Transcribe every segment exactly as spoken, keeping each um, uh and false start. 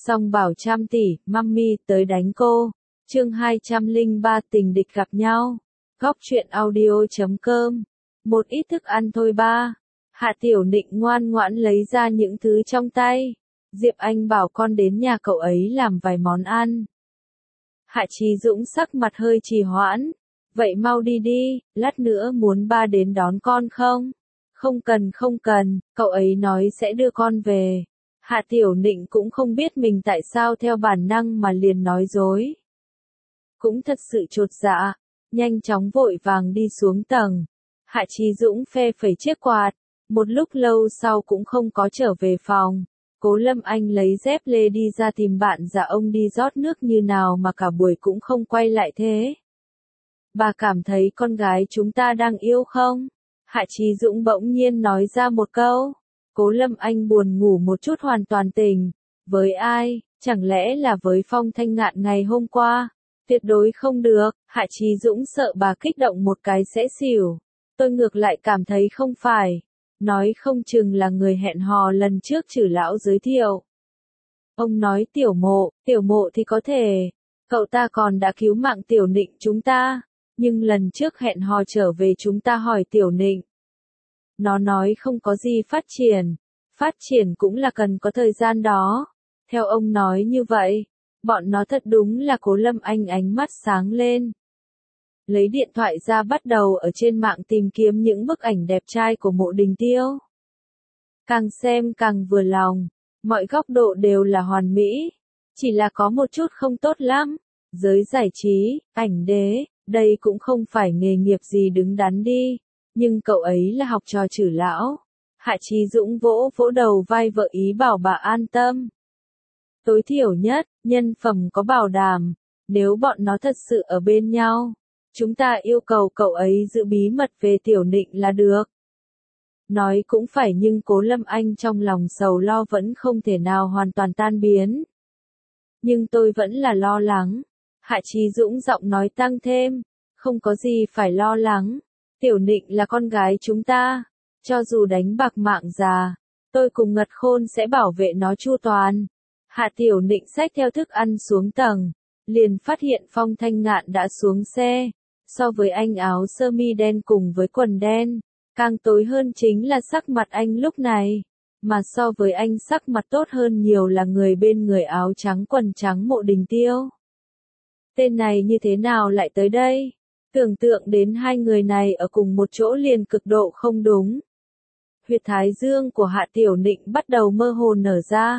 Song bảo trăm tỷ, mummy tới đánh cô. Chương hai trăm lẻ ba tình địch gặp nhau. Góc truyện audio chấm com. Một ít thức ăn thôi ba. Hạ Tiểu Nịnh ngoan ngoãn lấy ra những thứ trong tay. Diệp Anh bảo con đến nhà cậu ấy làm vài món ăn. Hạ Chí Dũng sắc mặt hơi trì hoãn. Vậy mau đi đi, lát nữa muốn ba đến đón con không? Không cần không cần, cậu ấy nói sẽ đưa con về. Hạ Tiểu Nịnh cũng không biết mình tại sao theo bản năng mà liền nói dối. Cũng thật sự chột dạ, nhanh chóng vội vàng đi xuống tầng. Hạ Chí Dũng phe phẩy chiếc quạt, một lúc lâu sau cũng không có trở về phòng. Cố Lâm Anh lấy dép lê đi ra tìm bạn già ông đi rót nước như nào mà cả buổi cũng không quay lại thế. Bà cảm thấy con gái chúng ta đang yêu không? Hạ Chí Dũng bỗng nhiên nói ra một câu. Cố Lâm Anh buồn ngủ một chút hoàn toàn tỉnh. Với ai? Chẳng lẽ là với Phong Thanh Ngạn ngày hôm qua? Tuyệt đối không được, Hạ Chí Dũng sợ bà kích động một cái sẽ xỉu. Tôi ngược lại cảm thấy không phải. Nói không chừng là người hẹn hò lần trước Trử lão giới thiệu. Ông nói Tiểu Mộ, Tiểu Mộ thì có thể. Cậu ta còn đã cứu mạng Tiểu Nịnh chúng ta. Nhưng lần trước hẹn hò trở về chúng ta hỏi Tiểu Nịnh. Nó nói không có gì phát triển. Phát triển cũng là cần có thời gian đó. Theo ông nói như vậy, bọn nó thật đúng là Cố Lâm Anh ánh mắt sáng lên. Lấy điện thoại ra bắt đầu ở trên mạng tìm kiếm những bức ảnh đẹp trai của Mộ Đình Tiêu. Càng xem càng vừa lòng, mọi góc độ đều là hoàn mỹ. Chỉ là có một chút không tốt lắm. Giới giải trí, ảnh đế, đây cũng không phải nghề nghiệp gì đứng đắn đi. Nhưng cậu ấy là học trò Trử lão. Hạ Chí Dũng vỗ vỗ đầu vai vợ ý bảo bà an tâm. Tối thiểu nhất, nhân phẩm có bảo đảm. Nếu bọn nó thật sự ở bên nhau, chúng ta yêu cầu cậu ấy giữ bí mật về Tiểu Nịnh là được. Nói cũng phải nhưng Cố Lâm Anh trong lòng sầu lo vẫn không thể nào hoàn toàn tan biến. Nhưng tôi vẫn là lo lắng. Hạ Chí Dũng giọng nói tăng thêm. Không có gì phải lo lắng. Tiểu Nịnh là con gái chúng ta. Cho dù đánh bạc mạng già, tôi cùng Ngật Khôn sẽ bảo vệ nó chu toàn. Hạ Tiểu Nịnh xách theo thức ăn xuống tầng. Liền phát hiện Phong Thanh Ngạn đã xuống xe. So với anh áo sơ mi đen cùng với quần đen, càng tối hơn chính là sắc mặt anh lúc này. Mà so với anh sắc mặt tốt hơn nhiều là người bên người áo trắng quần trắng Mộ Đình Tiêu. Tên này như thế nào lại tới đây? Tưởng tượng đến hai người này ở cùng một chỗ liền cực độ không đúng. Huyệt thái dương của Hạ Tiểu Nịnh bắt đầu mơ hồ nở ra.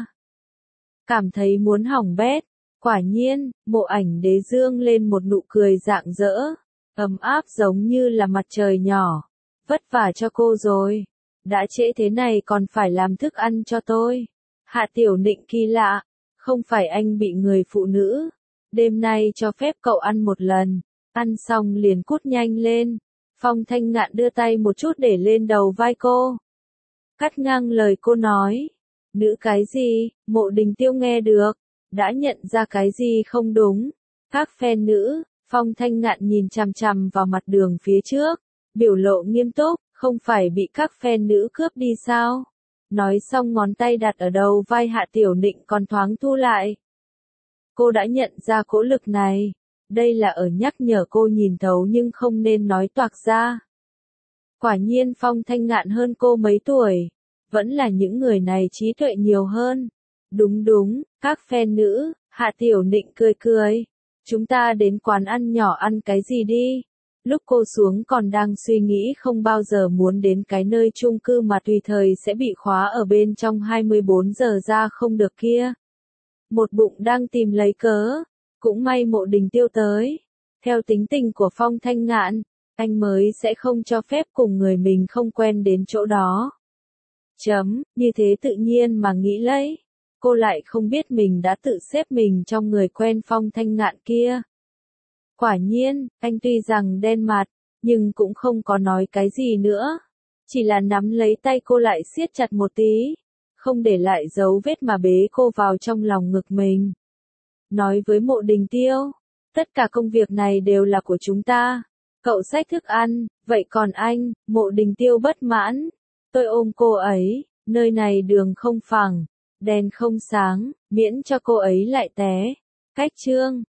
Cảm thấy muốn hỏng bét. Quả nhiên, Mộ Ảnh Đế dương lên một nụ cười rạng rỡ. Ấm áp giống như là mặt trời nhỏ. Vất vả cho cô rồi. Đã trễ thế này còn phải làm thức ăn cho tôi. Hạ Tiểu Nịnh kỳ lạ. Không phải anh bị người phụ nữ. Đêm nay cho phép cậu ăn một lần. Ăn xong liền cút nhanh lên. Phong Thanh Ngạn đưa tay một chút để lên đầu vai cô. Cắt ngang lời cô nói. Nữ cái gì? Mộ Đình Tiêu nghe được. Đã nhận ra cái gì không đúng. Các fan nữ. Phong Thanh Ngạn nhìn chằm chằm vào mặt đường phía trước. Biểu lộ nghiêm túc. Không phải bị các fan nữ cướp đi sao? Nói xong ngón tay đặt ở đầu vai Hạ Tiểu Nịnh còn thoáng thu lại. Cô đã nhận ra cỗ lực này. Đây là ở nhắc nhở cô nhìn thấu nhưng không nên nói toạc ra. Quả nhiên Phong Thanh Ngạn hơn cô mấy tuổi. Vẫn là những người này trí tuệ nhiều hơn. Đúng đúng, các fan nữ. Hạ Tiểu Nịnh cười cười. Chúng ta đến quán ăn nhỏ ăn cái gì đi. Lúc cô xuống còn đang suy nghĩ không bao giờ muốn đến cái nơi chung cư mà tùy thời sẽ bị khóa ở bên trong hai mươi bốn giờ ra không được kia. Một bụng đang tìm lấy cớ. Cũng may Mộ Đình Tiêu tới. Theo tính tình của Phong Thanh Ngạn, anh mới sẽ không cho phép cùng người mình không quen đến chỗ đó. Chấm, như thế tự nhiên mà nghĩ lấy. Cô lại không biết mình đã tự xếp mình trong người quen Phong Thanh Ngạn kia. Quả nhiên, anh tuy rằng đen mặt, nhưng cũng không có nói cái gì nữa. Chỉ là nắm lấy tay cô lại siết chặt một tí. Không để lại dấu vết mà bế cô vào trong lòng ngực mình. Nói với Mộ Đình Tiêu, tất cả công việc này đều là của chúng ta. Cậu xách thức ăn, vậy còn anh? Mộ Đình Tiêu bất mãn. Tôi ôm cô ấy, nơi này đường không phẳng. Đèn không sáng, miễn cho cô ấy lại té. Cách chương